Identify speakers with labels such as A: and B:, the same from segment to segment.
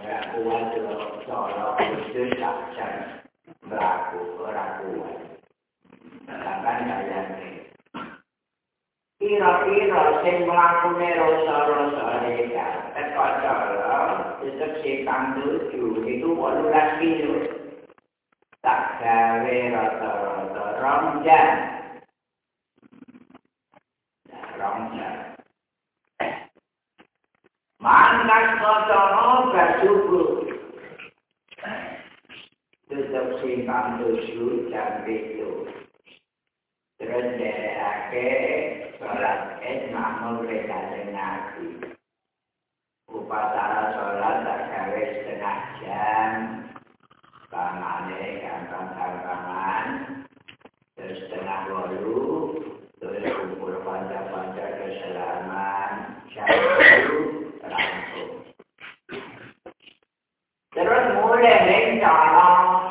A: kuat cara khusus akan berlaku ora kuat. Bahkan kayane kira-kira sing mlakune rasa-rasa deka teko cara tetep sekang 7 itu 18 kilo. Tak gawe rata-rata romjan. Romjan. Mantas kotono bersyukur. Tetap simpang 7 jam itu. Terus derake sholat makmum rekane Nabi. Upacara sholat tak gawe setengah jam. Pamane gampang-gampangan. Terus setengah 8. Terus kumpul panca-panca keselaman. Jam 7 rampung. Terus mulai rencana.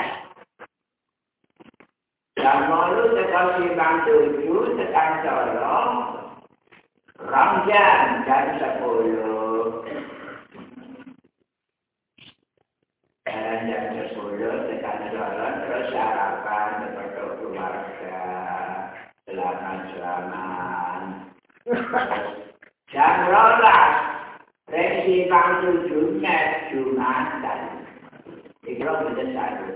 A: Jam 8 tekan simpang 7 tekan cara. Ramjan jam 10. Jam 10 tekan jalan terus sarapan kepada keluarga. Selamat-selamat. Jam 12 simpang 7 Jumatan. Itu betul satu.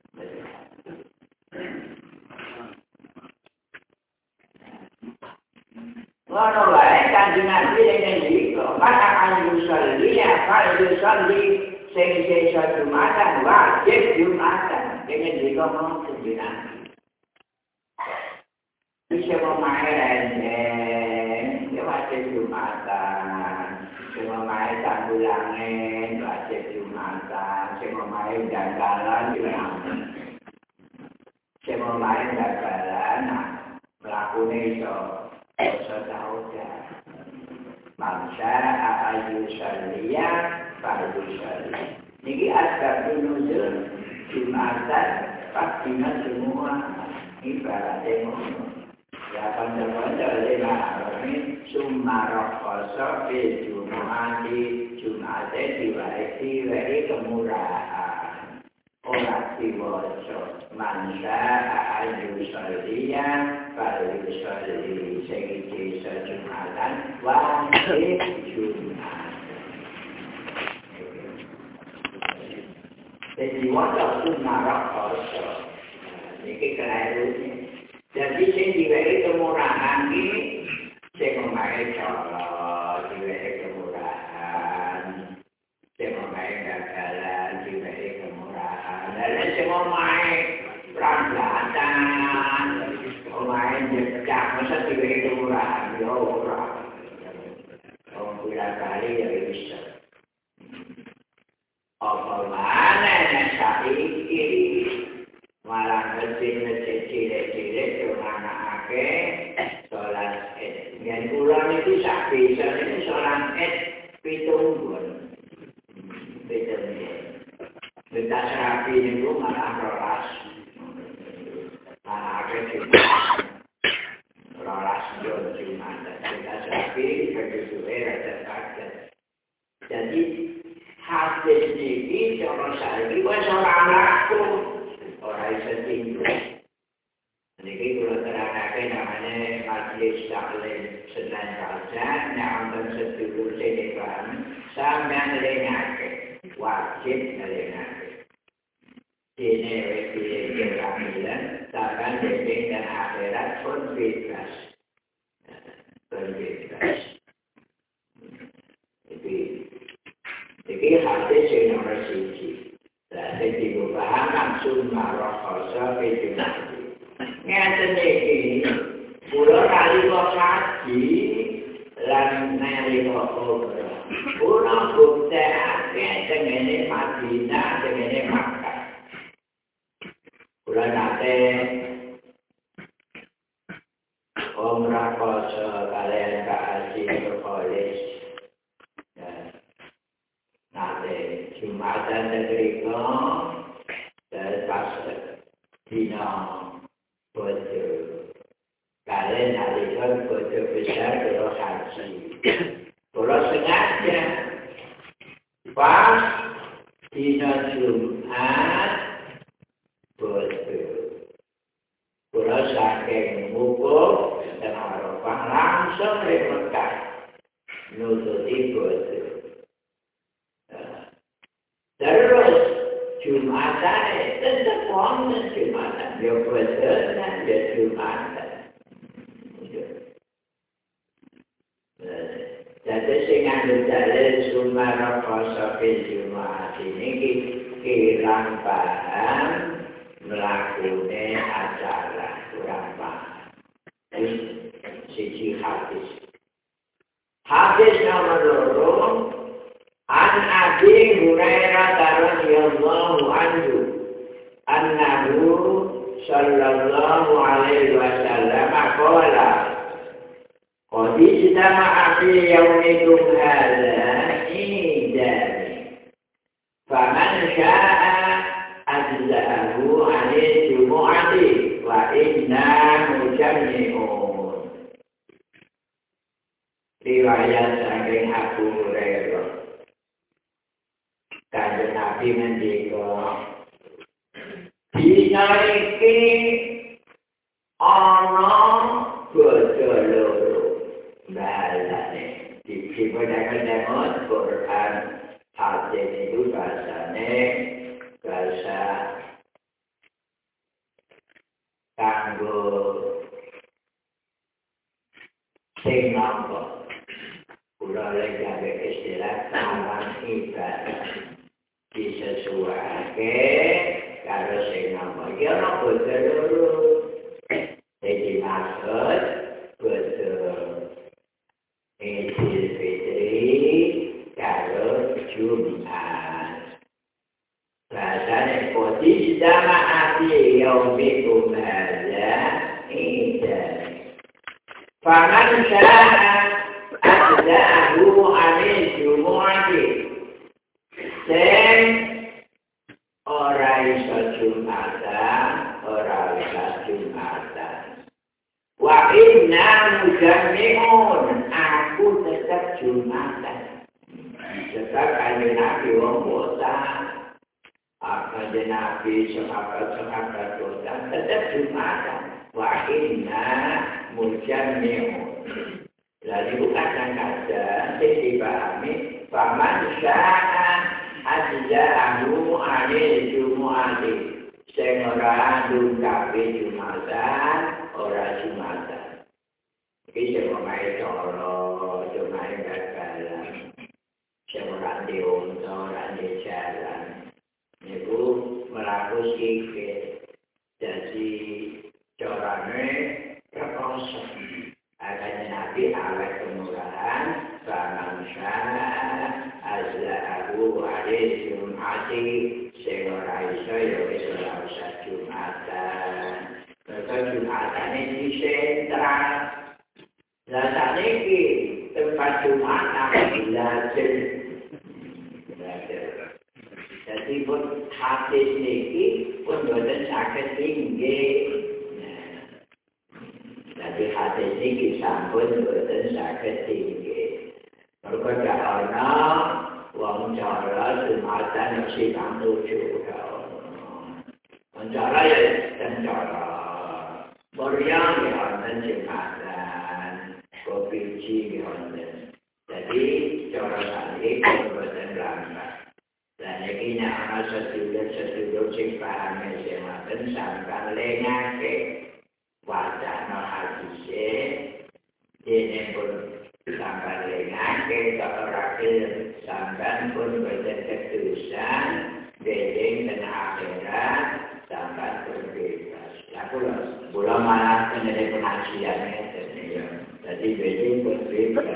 A: Ngono wae Kanjeng Nabi ning iki kok maka yusolli apa yusolli sing iso Jumatan wajib Jumatan ning iki kok mau jenengan bisa memainkan ya wajib Jumatan semua main tanggulangin wajib Jumatan semua main janggalan semua main janggalan melakukan itu Saudara, mangsa ayu syariah, fardu syariah. Niki asbab nuzul Jumatan pastinya semua ibaratnya ya panjang-panjang lima ini sumarok kosong di Jumate diwai kemurahan orang diwajib mangsa ayu syariah fardu syariah segi Jumatan wajib Jumat. Jadi wajib sunnah kosong. Ini kelahirannya. Jadi sing diwai kemurahan ini sing memakai cara diwai kemurahan, sing memakai gagalan diwai kemurahan, dan sing memakai perangkatan, memakai jejak, masa diwai kemurahan, ya orang. Orang bulan kali ya bisa. Apa mana yang saiki malah masjid-masjid cilik-cilik anak-anak sholat id. Yang pulang itu bisa ini sholat id pitunggun. Kita serapi itu malah rolas. Anak-anak juga rolas Jumat. Kita serapi begitu rada kaget. Jadi hadis ini cara saya ini orang anakku. Orang bisa tinggal. Ini kalau terangkan namanya Majelis Taklim Senin Raja, yang untuk sedulur sedekan, sampai ngelengake, wajib ngelengake. Ini wajib kehamilan, takkan dendeng dan akhirat pun bebas. Berbebas. Jadi hadis yang nomor 1. Jadi diubahkan sunnah rokosa Jumat. Ngeten iki, kula nalika kaji lan nalika obroh. Kula buktekake tengene Madinah, tengene Makkah. Kula nate umrah koso kalian kaji berkolis. Nate Jumatan terima dan pas dina bodo. Kalian nalika bodo besar kalau haji. Kalau sengaja pas dina Jumat betul. Kula saking wukuf dan Arafah langsung ke Mekah nututi betul. Terus Jumatan tetap wonten Jumatan, ya betul dan ya Jumatan. Jadi sing nganggo dalil sumara poso Jumat niki kirang paham mlakune acara kurang paham. Siji hadis. Hadis nomor 2 an Abi Hurairah radhiyallahu anhu annahu sallallahu alaihi wasallam qala qad ijtama'a fi yawmikum hadha idani faman syaa'a ajza'ahu 'anil jumu'ati wa inna mujammi'un. Riwayat saking Abu Hurairah. Kanjeng Nabi ngendika dina iki ana bodho loro balane dipun-pun Quran hadis itu bahasane bahasa kanggo sing nampa kula lagi ada istilah taman ibadah disesuaiake karo sing nampa ya ora bodho jadi maksud betul Idul Fitri karo Jumat. Bahasanya kodi sama api yaumikum hadza idan. Faman syaa'a ajza'ahu 'anil jumu'ati. Sing ora iso Jumatan, ora iso Jumatan. Wa inna mujammi'un, aku tetap Jumatan. Tetap kanjeng Nabi wong bosan. Kanjeng Nabi sahabat bosan, tetap Jumatan. Wa inna mujammi'un. Lalu kadang-kadang sing dipahami faman syaa'a ajza'ahu 'anil jumu'ati. Sing ora ndungkapi Jumatan, ora Jumatan. Iki sing omahe cara, omahe bal-balan. Sing ora diunta, ora jalan. Niku mlaku sikil. Jadi carane rekoso. Adanya Nabi awet kemurahan, bangsa azla'ahu 'alil jum'ati. Sing ora iso ya wis ora usah Jumatan. Jumatan ini sentral. Lah niki tempat Jumatan belajar. Jadi pun hadis niki pun boten saged inggih. Jadi hadis niki sampun boten saged inggih. Mergo ana wong cara Jumatan sing tujuh tahun. Cara ya dan cara Meriam wonten Jumatan, kopi uji wonten. Jadi cara sakniki boten lambat. Lan iki nek ana sedulur sing paham sing wonten sampeyan lengake wacana hadise dene pun sampeyan lengake katorake sampeyan pun boten ketusan dene ten akhirat sampeyan berbebas. Kula malah menjadi penasihatnya jadi beda berbeda.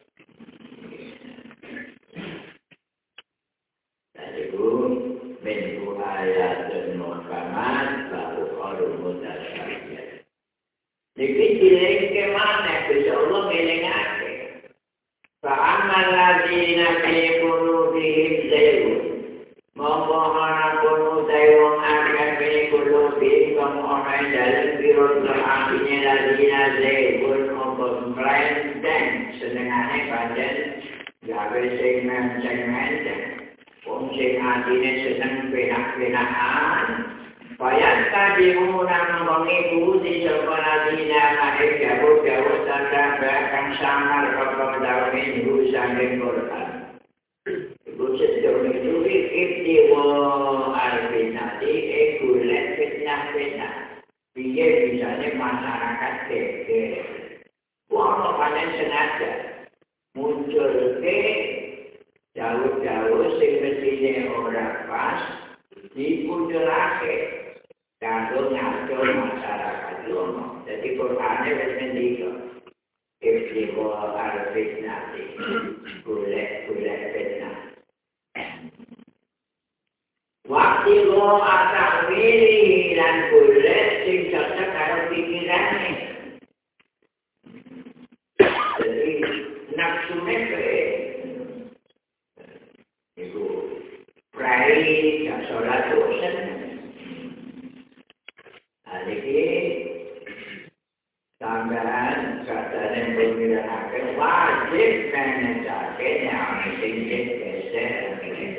A: Jadi minggu ayat dan muhkamat lalu orang mutasyabih. Jadi dileng ke mana? Bisa Allah melengake. Fa'amal ladzina fi qulubihim zaygun. Mohon pun wong akan berkulubi orang dalam birun apinya ladina zaygun maupun melenceng senengannya badan gawe segmen-segmen wong sing atine seneng penak-penakan Bayat tadi menggunakan mengiku di sekolah dina mahir jauh-jauh tanda bahkan samar kepada minggu sambil Quran. Ibu sejauh itu iktiwa al-fitnati ekulet fitnah-fitnah. Biar misalnya masyarakat geger. Walau pada sengaja muncul ke jauh-jauh sing mestinya orang pas dipunculake. Kanggo ngatur masyarakat lomo. Jadi Qur'ane wis ngendika. Ibtiqa al-fitnati. Golek fitnah. Waktu lo atak milih lan golek sing cocok karo pikirane. Jadi nafsune kowe iku prai ya salat dosen. Jadi, tambahan katanya pemilihan wajib mengejarkan yang tinggi geser.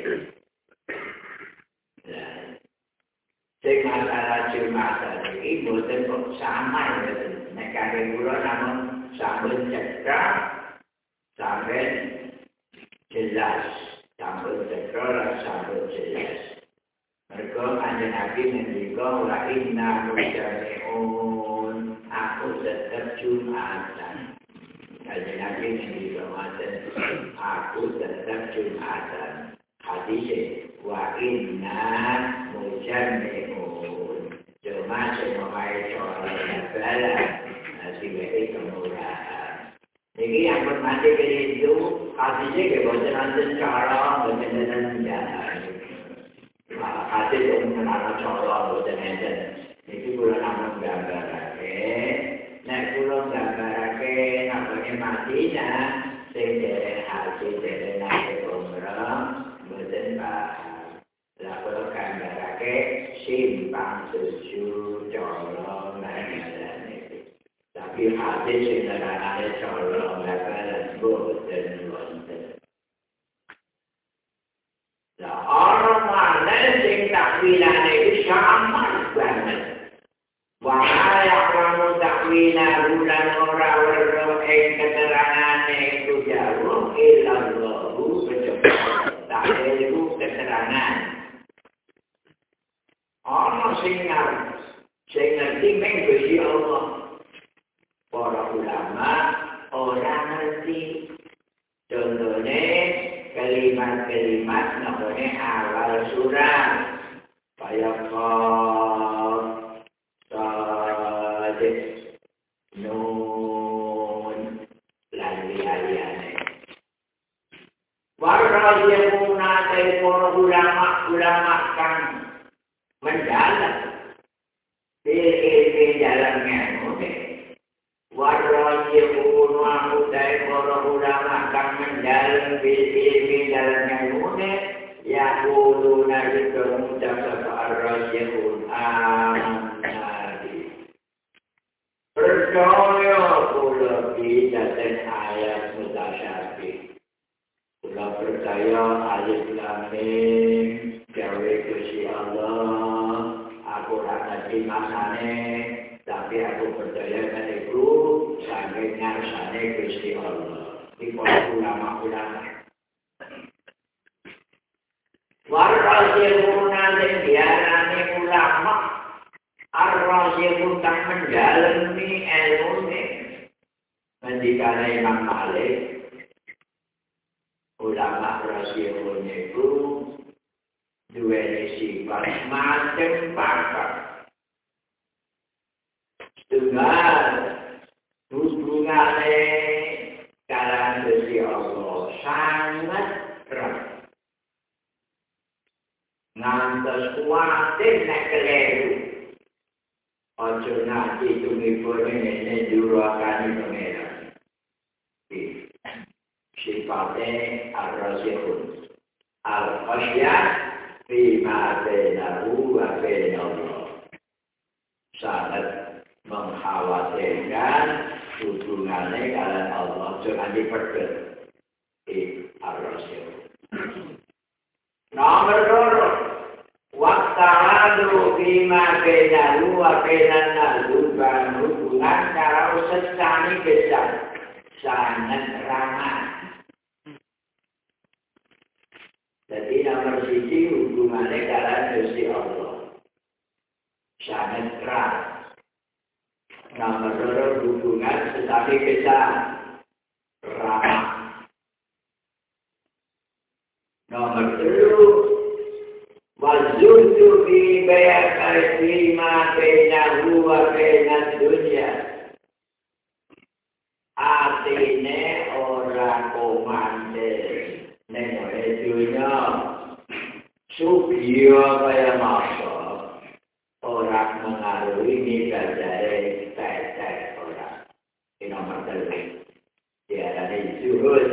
A: Sing masalah Jumatan ini bukan kok sama. Negara pulau namun sambut cekra, sampai jelas. Sambut cekra, sambut jelas. Mereka kanjeng Nabi ngendika wa inna mujami'un aku tetap Jumatan. Kanjeng Nabi ngendika ngoten aku tetap Jumatan. Hadis wa inna mujami'un. Cuma semuanya soalnya bala nasibai kemurahan. Jadi yang bermati itu hadisnya kebocoran cara benar-benar jalan. Hati itu mengenal cara boten-boten. Iki kula namung gambarake. Nek kula gambarake namanya Madinah sing dereng haji dereng nate umrah boten paham. Lah kula gambarake simpang susu cara nane. Tapi hati sing dereng cara nane boten wonten. Orang mana sing takwilan itu sama banget. Wahai kamu takwilan bulan orang weruh keterangan itu jauh ilallahu kecuali tak itu keterangan. Orang sing ngerti mengikuti Allah. Para ulama orang ngerti. Contohnya kalimat-kalimat namanya awal surah kayak Qaf, Nun, lan liyane. Warajemuna dari para ulama kan mendalam di dalamnya. Warajemuna dari para ulama kan mendalam di dalamnya. Yaquluna bikum jaza'a ar-rajihun amali. Percaya kula bidaten ayat mutasyabih. Kula percaya alif lam mim gawe Gusti Allah. Aku ora ngerti maknane, tapi aku percaya niku saking ngarsane Gusti Allah. Iki ulama-ulama. Warajihuna dan diarani ulama ar-rajihun kang mendalemi ilmune ngendikane Imam Malik ulama rajihun itu duweni sifat macem papat setunggal hubungane kalian Gusti Allah sangat erat. Ngantos kuatir nek keliru. Ojo nanti tumipun ini diurakani pengeran. Sifatnya ar-rajihun. Al-qasyah bima bainahu wa bain Allah. Sangat mengkhawatirkan hubungannya kalian Allah. Jangan diperdet. Ar-rajihun. Nomor loro, wakta'adu bima benalu wa benalu hubungan kalau sesani besar sangat ramah. Jadi nomor siji hubungannya kalian Gusti Allah sangat erat. Nomor loro hubungan sesani besar ramah. Nomor telu wazudu fi bayati ma bainahu wa bainad dunya. Artine ora komande ning dunya sugiya kaya masa ora mengaruhi ibadahe tek-tek ora. Ini nomor telu. Diarani zuhud.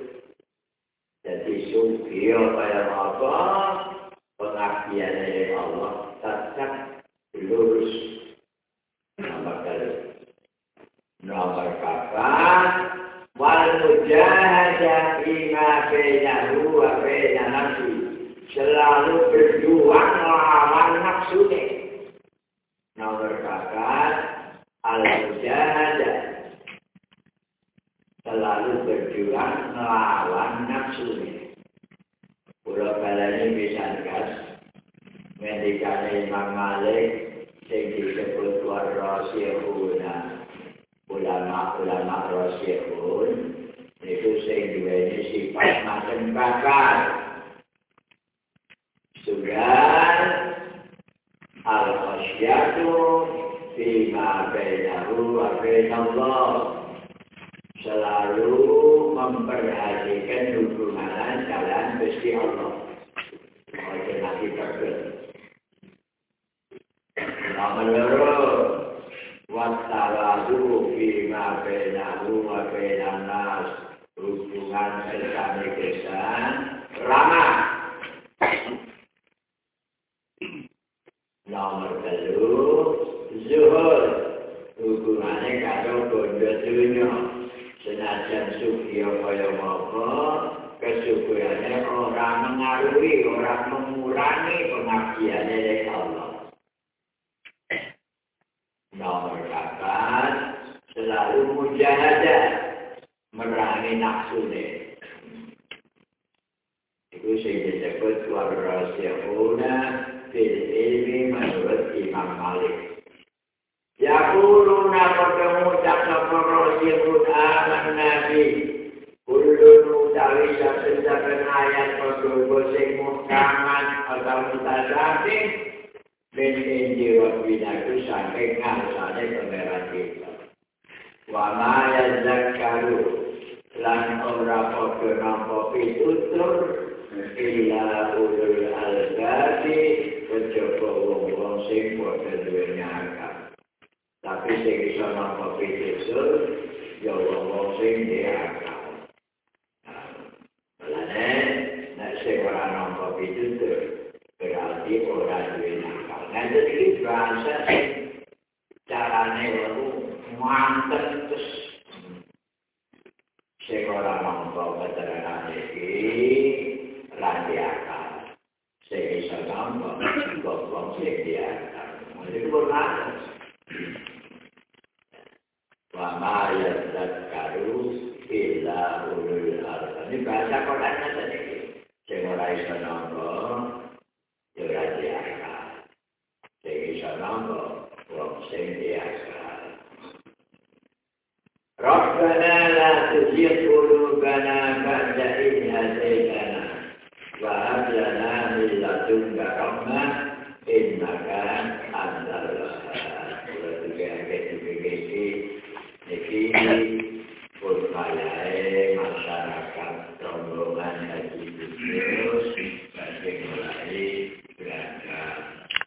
A: Jadi sugiya kaya apa? Pengabdian dari Allah tetap lurus. Nomor telu. Nomor papat, wal mujahadah bima bainahu wa bainan nafsi. Selalu berjuang melawan nafsunya. Nomor papat, al mujahadah. Selalu berjuang melawan nafsunya. Pulau balanya bisa gas. Medikane Imam Malik yang disebut warasihuna. Ulama-ulama rasyihun itu sing duweni sifat macam bakar. Sudah al-khasyatu bima bainahu wa bainallah. Selalu memperhatikan hubungan kalian Gusti Allah. Oke, nanti terus. Nomor loro, wattawadu bima bainahu wa bainan nas. Hubungan sesama kesan ramah. Nomor telu, zuhud. Hubungannya karo bondo dunya. Senajan sugiya kaya apa, kesugihannya orang mengaruhi, orang mengurangi pengabdiannya dari Allah. Nomor 8, selalu mujahadah, merangi nafsunya. Itu yang disebut warasihuna fil ilmi menurut Imam Malik. Yaquluna bertemu sapa rasulun aman nabi kullu utawi saben ayat padha sing muhkaman atau mutasyabih ben inji rabbina ku saking ngarsane pangeran kita wa ma yazakkaru lan ora padha nampa pitutur illa ulul albabi kejaba wong sing padha duwe akal. Tapi sing iso nampa pitutur ya wong sing duwe akal. Mulane nek sing ora nampa pitutur berarti ora duwe akal. Nanti iki bahasa carane wae mantep terus. Sing ora nampa keterangan iki ra duwe akal. Sing iso nampa wong sing duwe akal. Itu benar. Wa ma yazakkaru illa ulul albab. Ini bahasa Qurannya tadi. Sing ora iso nampa ya ora diakal. Sing iso nampa wong sing diakal. Rabbana la tuzigh qulubana ba'da idh hadaytana wa hab lana min ladunka rahmah innaka antal wahhab.